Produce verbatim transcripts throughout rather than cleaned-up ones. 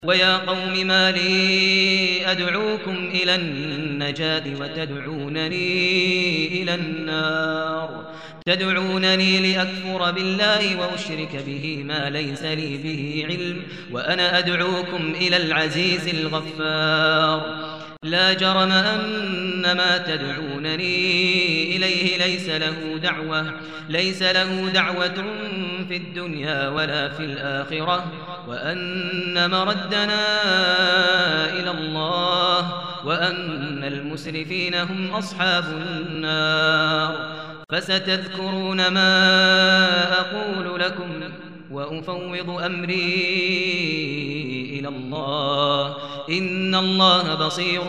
ويا قوم ما لي أدعوكم إلى النجاة وتدعونني إلى النار تدعونني لأكفر بالله وأشرك به ما ليس لي به علم وأنا أدعوكم إلى العزيز الغفار لا جرم أن ما تدعونني إليه ليس له دعوة ليس له دعوة في الدنيا ولا في الآخرة وأن مردنا إلى الله وأن المسرفين هم أصحاب النار فستذكرون ما أقول لكم وأفوض أمري إلى الله إن الله بصير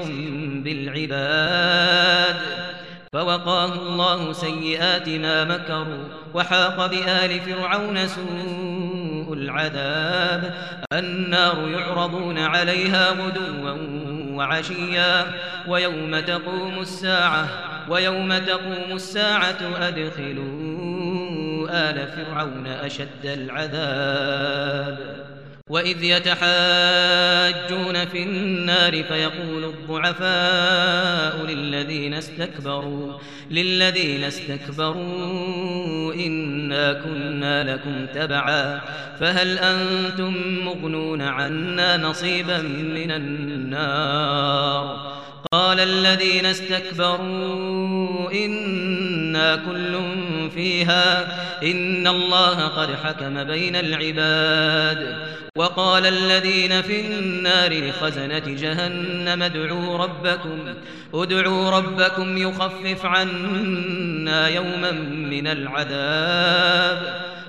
بالعباد فوقاه الله سيئات ما مكروا وحاق بآل فرعون سوء العذاب النار يعرضون عليها غدوا وعشيا ويوم تقوم الساعة ويوم تقوم الساعة أدخلوا آل فرعون أشد العذاب وإذ يتحاجون في النار فيقول الضعفاء للذين استكبروا للذين استكبروا إنا كنا لكم تبعا فهل أنتم مغنون عنا نصيبا من النار قال الذين استكبروا إنا كل فيها إن الله قد حكم بين العباد وقال الذين في النار لخزنة جهنم ادعوا ربكم ادعوا ربكم يخفف عنا يوما من العذاب